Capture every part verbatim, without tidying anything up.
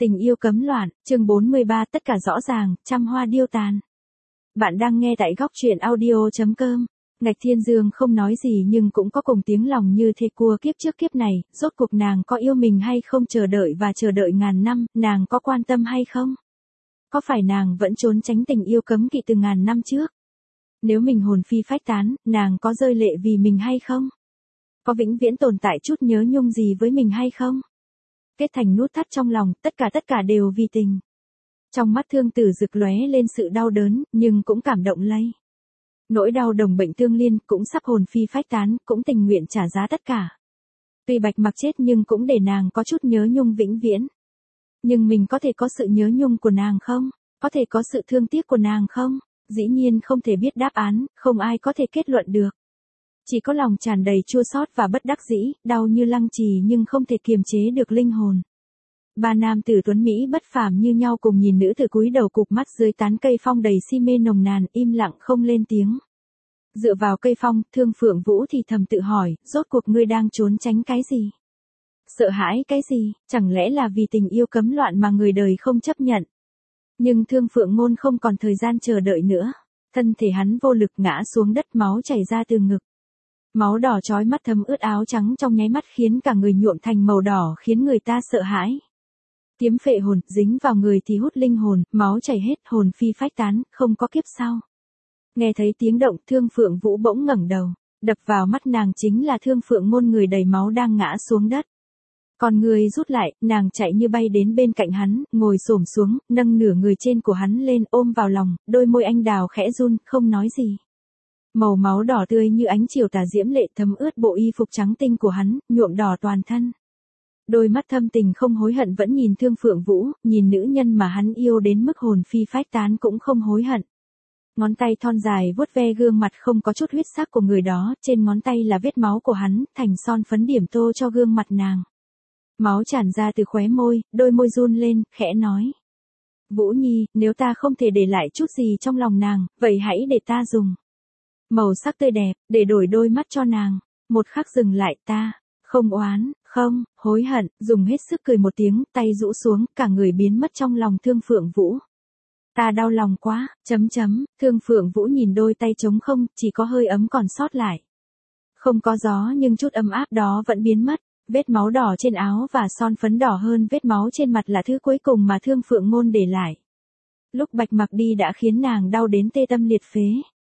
Tình yêu cấm loạn, chương bốn mươi ba tất cả rõ ràng, trăm hoa điêu tàn. Bạn đang nghe tại góc truyện audio chấm com. Ngạch Thiên Dương không nói gì nhưng cũng có cùng tiếng lòng như thê cua kiếp trước kiếp này, rốt cuộc nàng có yêu mình hay không, chờ đợi và chờ đợi ngàn năm, nàng có quan tâm hay không? Có phải nàng vẫn trốn tránh tình yêu cấm kỵ từ ngàn năm trước? Nếu mình hồn phi phách tán, nàng có rơi lệ vì mình hay không? Có vĩnh viễn tồn tại chút nhớ nhung gì với mình hay không? Kết thành nút thắt trong lòng, tất cả tất cả đều vì tình. Trong mắt Thương Tử Dực lóe lên sự đau đớn, nhưng cũng cảm động lây. Nỗi đau đồng bệnh tương liên, cũng sắp hồn phi phách tán, cũng tình nguyện trả giá tất cả. Tuy Bạch Mặc chết nhưng cũng để nàng có chút nhớ nhung vĩnh viễn. Nhưng mình có thể có sự nhớ nhung của nàng không? Có thể có sự thương tiếc của nàng không? Dĩ nhiên không thể biết đáp án, không ai có thể kết luận được. Chỉ có lòng tràn đầy chua xót và bất đắc dĩ, đau như lăng trì nhưng không thể kiềm chế được linh hồn. Ba nam tử tuấn Mỹ bất phàm như nhau cùng nhìn nữ tử cúi đầu cụp mắt dưới tán cây phong đầy si mê nồng nàn, im lặng không lên tiếng. Dựa vào cây phong, Thương Phượng Vũ thì thầm tự hỏi, rốt cuộc ngươi đang trốn tránh cái gì? Sợ hãi cái gì? Chẳng lẽ là vì tình yêu cấm loạn mà người đời không chấp nhận? Nhưng Thương Phượng Ngôn không còn thời gian chờ đợi nữa. Thân thể hắn vô lực ngã xuống đất, máu chảy ra từ ngực. Máu đỏ chói mắt thấm ướt áo trắng trong nháy mắt khiến cả người nhuộm thành màu đỏ, khiến người ta sợ hãi. Kiếm phệ hồn, dính vào người thì hút linh hồn, máu chảy hết, hồn phi phách tán, không có kiếp sau. Nghe thấy tiếng động, Thương Phượng Vũ bỗng ngẩng đầu, đập vào mắt nàng chính là Thương Phượng Ngôn người đầy máu đang ngã xuống đất. Còn người rút lại, nàng chạy như bay đến bên cạnh hắn, ngồi xổm xuống, nâng nửa người trên của hắn lên, ôm vào lòng, đôi môi anh đào khẽ run, không nói gì. Màu máu đỏ tươi như ánh chiều tà diễm lệ thấm ướt bộ y phục trắng tinh của hắn, nhuộm đỏ toàn thân. Đôi mắt thâm tình không hối hận vẫn nhìn Thương Phượng Vũ, nhìn nữ nhân mà hắn yêu đến mức hồn phi phách tán cũng không hối hận. Ngón tay thon dài vuốt ve gương mặt không có chút huyết sắc của người đó, trên ngón tay là vết máu của hắn, thành son phấn điểm tô cho gương mặt nàng. Máu tràn ra từ khóe môi, đôi môi run lên, khẽ nói. Vũ Nhi, nếu ta không thể để lại chút gì trong lòng nàng, vậy hãy để ta dùng màu sắc tươi đẹp, để đổi đôi mắt cho nàng. Một khắc dừng lại, ta, không oán, không, hối hận, dùng hết sức cười một tiếng, tay rũ xuống, cả người biến mất trong lòng Thương Phượng Vũ. Ta đau lòng quá, chấm chấm, Thương Phượng Vũ nhìn đôi tay trống không, chỉ có hơi ấm còn sót lại. Không có gió nhưng chút ấm áp đó vẫn biến mất, vết máu đỏ trên áo và son phấn đỏ hơn vết máu trên mặt là thứ cuối cùng mà Thương Phượng Ngôn để lại. Lúc Bạch Mặc đi đã khiến nàng đau đến tê tâm liệt phế.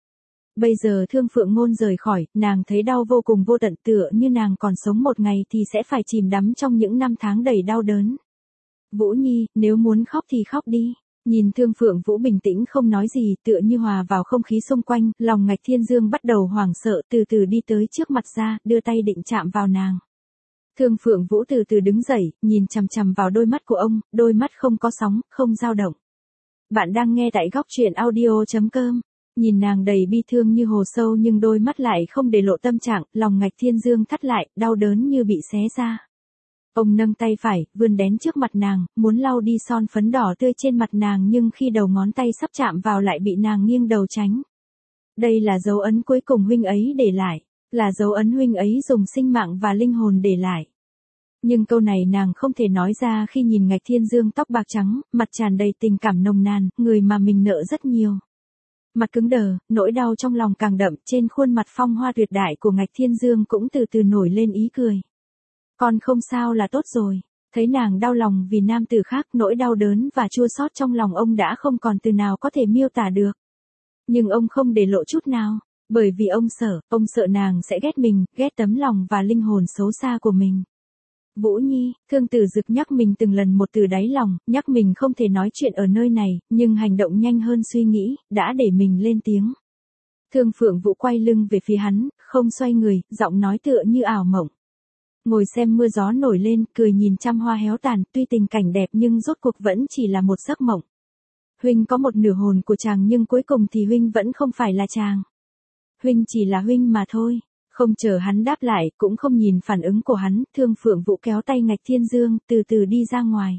Bây giờ Thương Phượng Ngôn rời khỏi, nàng thấy đau vô cùng vô tận, tựa như nàng còn sống một ngày thì sẽ phải chìm đắm trong những năm tháng đầy đau đớn. Vũ Nhi, nếu muốn khóc thì khóc đi. Nhìn Thương Phượng Vũ bình tĩnh không nói gì, tựa như hòa vào không khí xung quanh, lòng Ngạch Thiên Dương bắt đầu hoảng sợ, từ từ đi tới trước mặt ra, đưa tay định chạm vào nàng. Thương Phượng Vũ từ từ đứng dậy, nhìn chằm chằm vào đôi mắt của ông, đôi mắt không có sóng, không dao động. Bạn đang nghe tại góc truyện audio chấm com. Nhìn nàng đầy bi thương như hồ sâu nhưng đôi mắt lại không để lộ tâm trạng, lòng Ngạch Thiên Dương thắt lại, đau đớn như bị xé ra. Ông nâng tay phải, vươn đến trước mặt nàng, muốn lau đi son phấn đỏ tươi trên mặt nàng nhưng khi đầu ngón tay sắp chạm vào lại bị nàng nghiêng đầu tránh. Đây là dấu ấn cuối cùng huynh ấy để lại, là dấu ấn huynh ấy dùng sinh mạng và linh hồn để lại. Nhưng câu này nàng không thể nói ra khi nhìn Ngạch Thiên Dương tóc bạc trắng, mặt tràn đầy tình cảm nồng nàn, người mà mình nợ rất nhiều. Mặt cứng đờ, nỗi đau trong lòng càng đậm, trên khuôn mặt phong hoa tuyệt đại của Ngạch Thiên Dương cũng từ từ nổi lên ý cười. Con không sao là tốt rồi. Thấy nàng đau lòng vì nam tử khác, nỗi đau đớn và chua xót trong lòng ông đã không còn từ nào có thể miêu tả được. Nhưng ông không để lộ chút nào, bởi vì ông sợ, ông sợ nàng sẽ ghét mình, ghét tấm lòng và linh hồn xấu xa của mình. Vũ Nhi, Thương Tử Dực nhắc mình từng lần một từ đáy lòng, nhắc mình không thể nói chuyện ở nơi này, nhưng hành động nhanh hơn suy nghĩ, đã để mình lên tiếng. Thương Phượng Vũ quay lưng về phía hắn, không xoay người, giọng nói tựa như ảo mộng. Ngồi xem mưa gió nổi lên, cười nhìn trăm hoa héo tàn, tuy tình cảnh đẹp nhưng rốt cuộc vẫn chỉ là một giấc mộng. Huynh có một nửa hồn của chàng nhưng cuối cùng thì huynh vẫn không phải là chàng. Huynh chỉ là huynh mà thôi. Không chờ hắn đáp lại, cũng không nhìn phản ứng của hắn, Thương Phượng Vũ kéo tay Ngạch Thiên Dương, từ từ đi ra ngoài.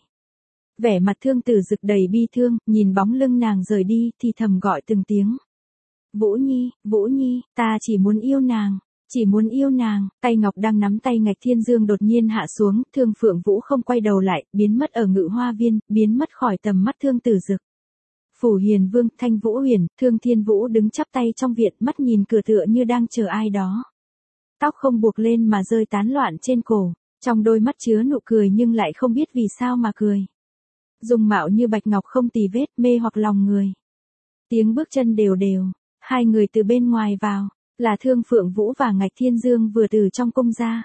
Vẻ mặt Thương Tử Dực đầy bi thương, nhìn bóng lưng nàng rời đi, thì thầm gọi từng tiếng. Vũ Nhi, Vũ Nhi, ta chỉ muốn yêu nàng. chỉ muốn yêu nàng. Tay ngọc đang nắm tay Ngạch Thiên Dương đột nhiên hạ xuống, Thương Phượng Vũ không quay đầu lại, biến mất ở Ngự Hoa Viên, biến mất khỏi tầm mắt Thương Tử Dực. Phủ Hiền Vương, Thanh Vũ Huyền, Thương Thiên Vũ đứng chắp tay trong viện, mắt nhìn cửa tựa như đang chờ ai đó. Tóc không buộc lên mà rơi tán loạn trên cổ, trong đôi mắt chứa nụ cười nhưng lại không biết vì sao mà cười. Dung mạo như bạch ngọc không tì vết, mê hoặc lòng người. Tiếng bước chân đều đều, hai người từ bên ngoài vào, là Thương Phượng Vũ và Ngạch Thiên Dương vừa từ trong cung ra.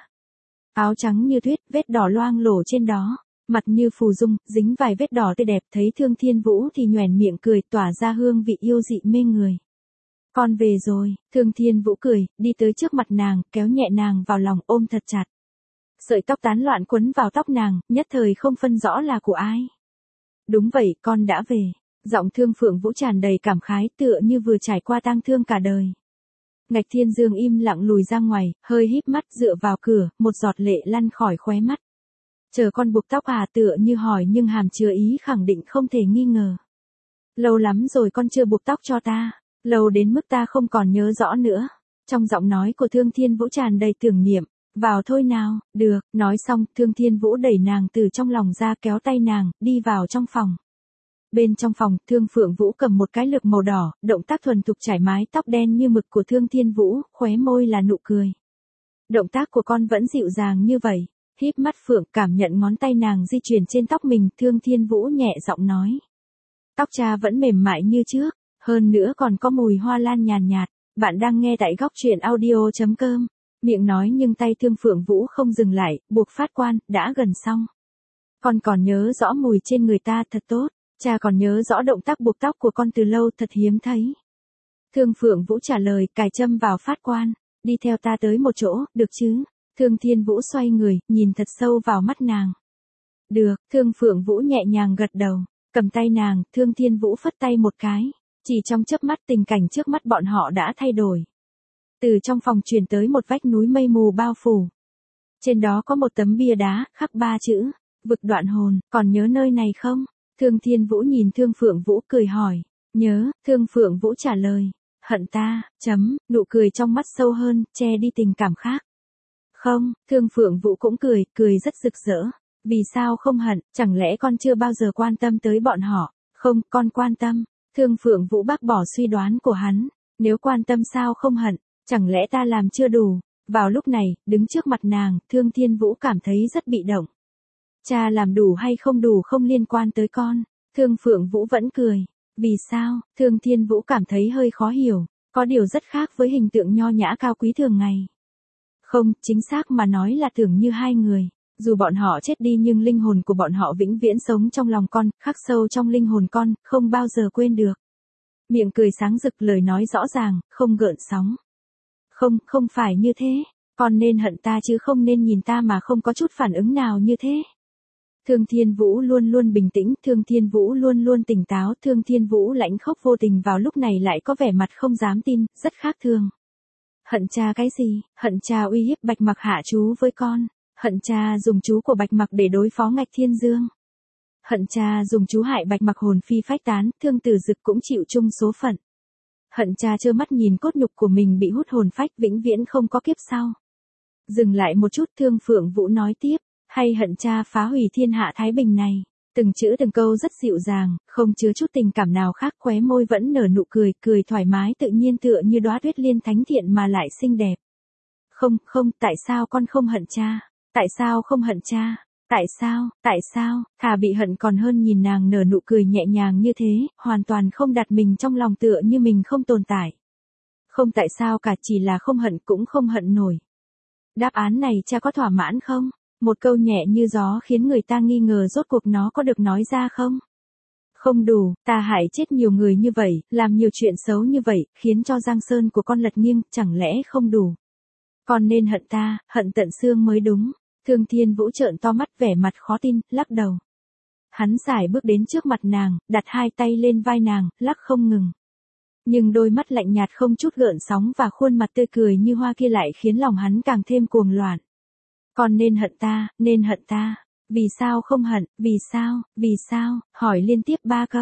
Áo trắng như tuyết, vết đỏ loang lổ trên đó, mặt như phù dung, dính vài vết đỏ tươi đẹp, thấy Thương Thiên Vũ thì nhoẻn miệng cười, tỏa ra hương vị yêu dị mê người. Con về rồi, Thương Thiên Vũ cười, đi tới trước mặt nàng, kéo nhẹ nàng vào lòng, ôm thật chặt. Sợi tóc tán loạn quấn vào tóc nàng, nhất thời không phân rõ là của ai. Đúng vậy, con đã về. Giọng Thương Phượng Vũ tràn đầy cảm khái, tựa như vừa trải qua tang thương cả đời. Ngạch Thiên Dương im lặng lùi ra ngoài, hơi híp mắt dựa vào cửa, một giọt lệ lăn khỏi khóe mắt. Chờ con buộc tóc à, tựa như hỏi nhưng hàm chứa ý khẳng định không thể nghi ngờ. Lâu lắm rồi con chưa buộc tóc cho ta, lâu đến mức ta không còn nhớ rõ nữa. Trong giọng nói của Thương Thiên Vũ tràn đầy tưởng niệm. Vào thôi nào, được, nói xong, Thương Thiên Vũ đẩy nàng từ trong lòng ra, kéo tay nàng, đi vào trong phòng. Bên trong phòng, Thương Phượng Vũ cầm một cái lược màu đỏ, động tác thuần thục trải mái tóc đen như mực của Thương Thiên Vũ, khóe môi là nụ cười. Động tác của con vẫn dịu dàng như vậy. Híp mắt Phượng, cảm nhận ngón tay nàng di chuyển trên tóc mình, Thương Thiên Vũ nhẹ giọng nói. Tóc cha vẫn mềm mại như trước, hơn nữa còn có mùi hoa lan nhàn nhạt. Bạn đang nghe tại góc truyện audio chấm com. Miệng nói nhưng tay Thương Phượng Vũ không dừng lại, buộc phát quan, đã gần xong. Con còn nhớ rõ mùi trên người ta, thật tốt. Cha còn nhớ rõ động tác buộc tóc của con từ lâu, thật hiếm thấy. Thương Phượng Vũ trả lời, cài châm vào phát quan. Đi theo ta tới một chỗ, được chứ? Thương Thiên Vũ xoay người, nhìn thật sâu vào mắt nàng. Được, Thương Phượng Vũ nhẹ nhàng gật đầu, cầm tay nàng, Thương Thiên Vũ phất tay một cái. Chỉ trong chớp mắt tình cảnh trước mắt bọn họ đã thay đổi. Từ trong phòng truyền tới một vách núi mây mù bao phủ. Trên đó có một tấm bia đá, khắc ba chữ, vực đoạn hồn, còn nhớ nơi này không? Thương Thiên Vũ nhìn Thương Phượng Vũ cười hỏi, nhớ, Thương Phượng Vũ trả lời, hận ta, chấm, nụ cười trong mắt sâu hơn, che đi tình cảm khác. Không, Thương Phượng Vũ cũng cười, cười rất rực rỡ. Vì sao không hận, chẳng lẽ con chưa bao giờ quan tâm tới bọn họ? Không, con quan tâm. Thương Phượng Vũ bác bỏ suy đoán của hắn, nếu quan tâm sao không hận, chẳng lẽ ta làm chưa đủ? Vào lúc này, đứng trước mặt nàng, Thương Thiên Vũ cảm thấy rất bị động. Cha làm đủ hay không đủ không liên quan tới con. Thương Phượng Vũ vẫn cười. Vì sao? Thương Thiên Vũ cảm thấy hơi khó hiểu, có điều rất khác với hình tượng nho nhã cao quý thường ngày. Không, chính xác mà nói là tưởng như hai người. Dù bọn họ chết đi nhưng linh hồn của bọn họ vĩnh viễn sống trong lòng con, khắc sâu trong linh hồn con, không bao giờ quên được. Miệng cười sáng rực, lời nói rõ ràng, không gợn sóng. Không, không phải như thế. Con nên hận ta chứ không nên nhìn ta mà không có chút phản ứng nào như thế. Thương Thiên Vũ luôn luôn bình tĩnh, Thương Thiên Vũ luôn luôn tỉnh táo, Thương Thiên Vũ lãnh khốc vô tình vào lúc này lại có vẻ mặt không dám tin, rất khác thường. Hận cha cái gì? Hận cha uy hiếp Bạch Mặc hạ chú với con. Hận cha dùng chú của Bạch Mặc để đối phó Ngạch Thiên Dương. Hận cha dùng chú hại Bạch Mặc hồn phi phách tán, Thương Tử Dực cũng chịu chung số phận. Hận cha trơ mắt nhìn cốt nhục của mình bị hút hồn phách, vĩnh viễn không có kiếp sau. Dừng lại một chút, Thương Phượng Vũ nói tiếp, hay hận cha phá hủy thiên hạ thái bình này. Từng chữ từng câu rất dịu dàng, không chứa chút tình cảm nào khác, khóe môi vẫn nở nụ cười, cười thoải mái tự nhiên tựa như đóa tuyết liên thánh thiện mà lại xinh đẹp. Không, không, tại sao con không hận cha? Tại sao không hận cha? Tại sao, tại sao, thà bị hận còn hơn nhìn nàng nở nụ cười nhẹ nhàng như thế, hoàn toàn không đặt mình trong lòng tựa như mình không tồn tại. Không tại sao cả, chỉ là không hận cũng không hận nổi. Đáp án này cha có thỏa mãn không? Một câu nhẹ như gió khiến người ta nghi ngờ rốt cuộc nó có được nói ra không? Không đủ, ta hại chết nhiều người như vậy, làm nhiều chuyện xấu như vậy, khiến cho Giang Sơn của con lật nghiêng, chẳng lẽ không đủ? Con nên hận ta, hận tận xương mới đúng. Thương Thiên Vũ trợn to mắt vẻ mặt khó tin, lắc đầu. Hắn sải bước đến trước mặt nàng, đặt hai tay lên vai nàng, lắc không ngừng. Nhưng đôi mắt lạnh nhạt không chút gợn sóng và khuôn mặt tươi cười như hoa kia lại khiến lòng hắn càng thêm cuồng loạn. Con nên hận ta, nên hận ta. Vì sao không hận, vì sao, vì sao, hỏi liên tiếp ba câu.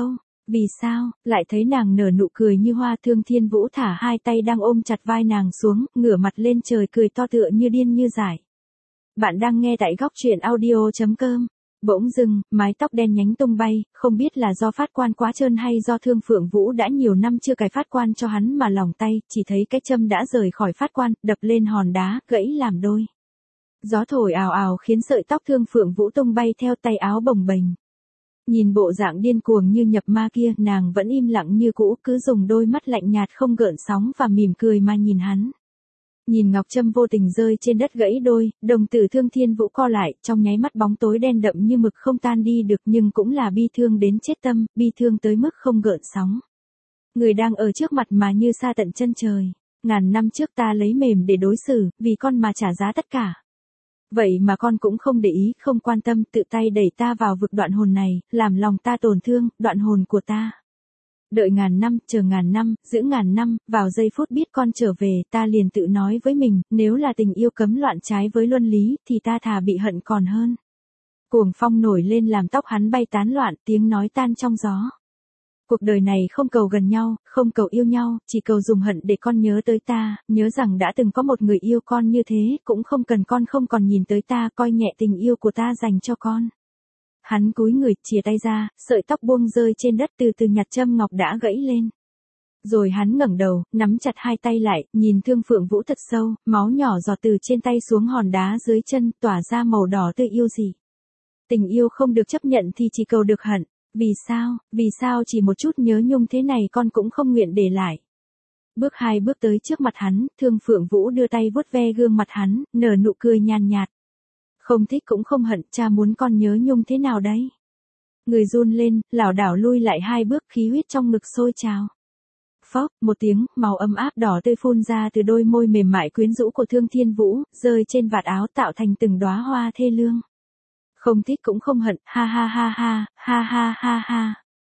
Vì sao, lại thấy nàng nở nụ cười như hoa. Thương Thiên Vũ thả hai tay đang ôm chặt vai nàng xuống, ngửa mặt lên trời cười to tựa như điên như dại. Bạn đang nghe tại góc truyện audio.com. Bỗng dưng, mái tóc đen nhánh tung bay, không biết là do phát quan quá trơn hay do Thương Phượng Vũ đã nhiều năm chưa cài phát quan cho hắn mà lỏng tay, chỉ thấy cái châm đã rời khỏi phát quan, đập lên hòn đá, gãy làm đôi. Gió thổi ào ào khiến sợi tóc Thương Phượng Vũ tung bay theo tay áo bồng bềnh. Nhìn bộ dạng điên cuồng như nhập ma kia, nàng vẫn im lặng như cũ, cứ dùng đôi mắt lạnh nhạt không gợn sóng và mỉm cười mà nhìn hắn. Nhìn ngọc trâm vô tình rơi trên đất gãy đôi, đồng tử Thương Thiên Vũ co lại, trong nháy mắt bóng tối đen đậm như mực không tan đi được, nhưng cũng là bi thương đến chết tâm, bi thương tới mức không gợn sóng. Người đang ở trước mặt mà như xa tận chân trời. Ngàn năm trước ta lấy mềm để đối xử, vì con mà trả giá tất cả. Vậy mà con cũng không để ý, không quan tâm, tự tay đẩy ta vào vực đoạn hồn này, làm lòng ta tổn thương, đoạn hồn của ta. Đợi ngàn năm, chờ ngàn năm, giữ ngàn năm, vào giây phút biết con trở về, ta liền tự nói với mình, nếu là tình yêu cấm loạn trái với luân lý, thì ta thà bị hận còn hơn. Cuồng phong nổi lên làm tóc hắn bay tán loạn, tiếng nói tan trong gió. Cuộc đời này không cầu gần nhau, không cầu yêu nhau, chỉ cầu dùng hận để con nhớ tới ta, nhớ rằng đã từng có một người yêu con như thế, cũng không cần con không còn nhìn tới ta, coi nhẹ tình yêu của ta dành cho con. Hắn cúi người, chìa tay ra, sợi tóc buông rơi trên đất, từ từ nhặt châm ngọc đã gãy lên. Rồi hắn ngẩng đầu, nắm chặt hai tay lại, nhìn Thương Phượng Vũ thật sâu, máu nhỏ giọt từ trên tay xuống hòn đá dưới chân, tỏa ra màu đỏ tươi yêu dị. Tình yêu không được chấp nhận thì chỉ cầu được hận. Vì sao, vì sao chỉ một chút nhớ nhung thế này con cũng không nguyện để lại. Bước hai bước tới trước mặt hắn, Thương Phượng Vũ đưa tay vuốt ve gương mặt hắn, nở nụ cười nhàn nhạt. Không thích cũng không hận, cha muốn con nhớ nhung thế nào đấy. Người run lên, lảo đảo lui lại hai bước, khí huyết trong ngực sôi trào. Phốc, một tiếng, màu ấm áp đỏ tươi phun ra từ đôi môi mềm mại quyến rũ của Thương Thiên Vũ, rơi trên vạt áo tạo thành từng đóa hoa thê lương. Không thích cũng không hận, ha ha ha ha, ha ha ha ha.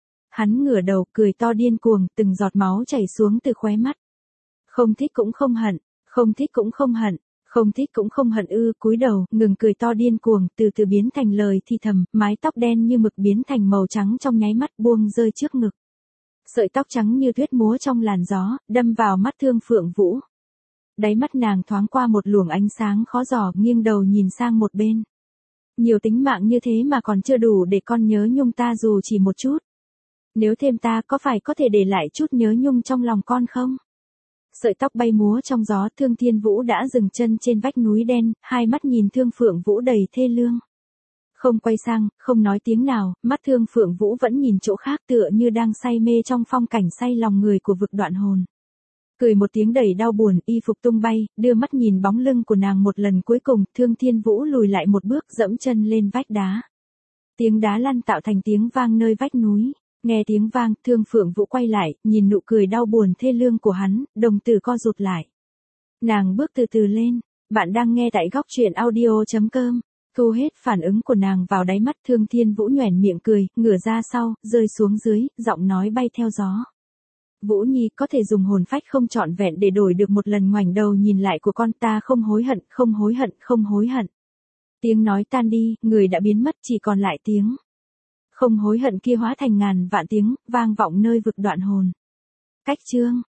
Hắn ngửa đầu, cười to điên cuồng, từng giọt máu chảy xuống từ khóe mắt. Không thích cũng không hận, không thích cũng không hận, không thích cũng không hận ư, cúi đầu, ngừng cười to điên cuồng, từ từ biến thành lời thì thầm, mái tóc đen như mực biến thành màu trắng trong nháy mắt, buông rơi trước ngực. Sợi tóc trắng như tuyết múa trong làn gió, đâm vào mắt Thương Phượng Vũ. Đáy mắt nàng thoáng qua một luồng ánh sáng khó dò, nghiêng đầu nhìn sang một bên. Nhiều tính mạng như thế mà còn chưa đủ để con nhớ nhung ta dù chỉ một chút. Nếu thêm ta có phải có thể để lại chút nhớ nhung trong lòng con không? Sợi tóc bay múa trong gió, Thương Thiên Vũ đã dừng chân trên vách núi đen, hai mắt nhìn Thương Phượng Vũ đầy thê lương. Không quay sang, không nói tiếng nào, mắt Thương Phượng Vũ vẫn nhìn chỗ khác tựa như đang say mê trong phong cảnh say lòng người của vực đoạn hồn. Cười một tiếng đầy đau buồn, y phục tung bay, đưa mắt nhìn bóng lưng của nàng một lần cuối cùng, Thương Thiên Vũ lùi lại một bước, dẫm chân lên vách đá. Tiếng đá lăn tạo thành tiếng vang nơi vách núi. Nghe tiếng vang, Thương Phượng Vũ quay lại, nhìn nụ cười đau buồn thê lương của hắn, đồng tử co rụt lại. Nàng bước từ từ lên. Bạn đang nghe tại góc truyện audio.com. Thu hết phản ứng của nàng vào đáy mắt, Thương Thiên Vũ nhoẻn miệng cười, ngửa ra sau, rơi xuống dưới, giọng nói bay theo gió. Vũ Nhi, có thể dùng hồn phách không trọn vẹn để đổi được một lần ngoảnh đầu nhìn lại của con, ta không hối hận, không hối hận, không hối hận. Tiếng nói tan đi, người đã biến mất, chỉ còn lại tiếng không hối hận kia hóa thành ngàn vạn tiếng, vang vọng nơi vực đoạn hồn. Cách chương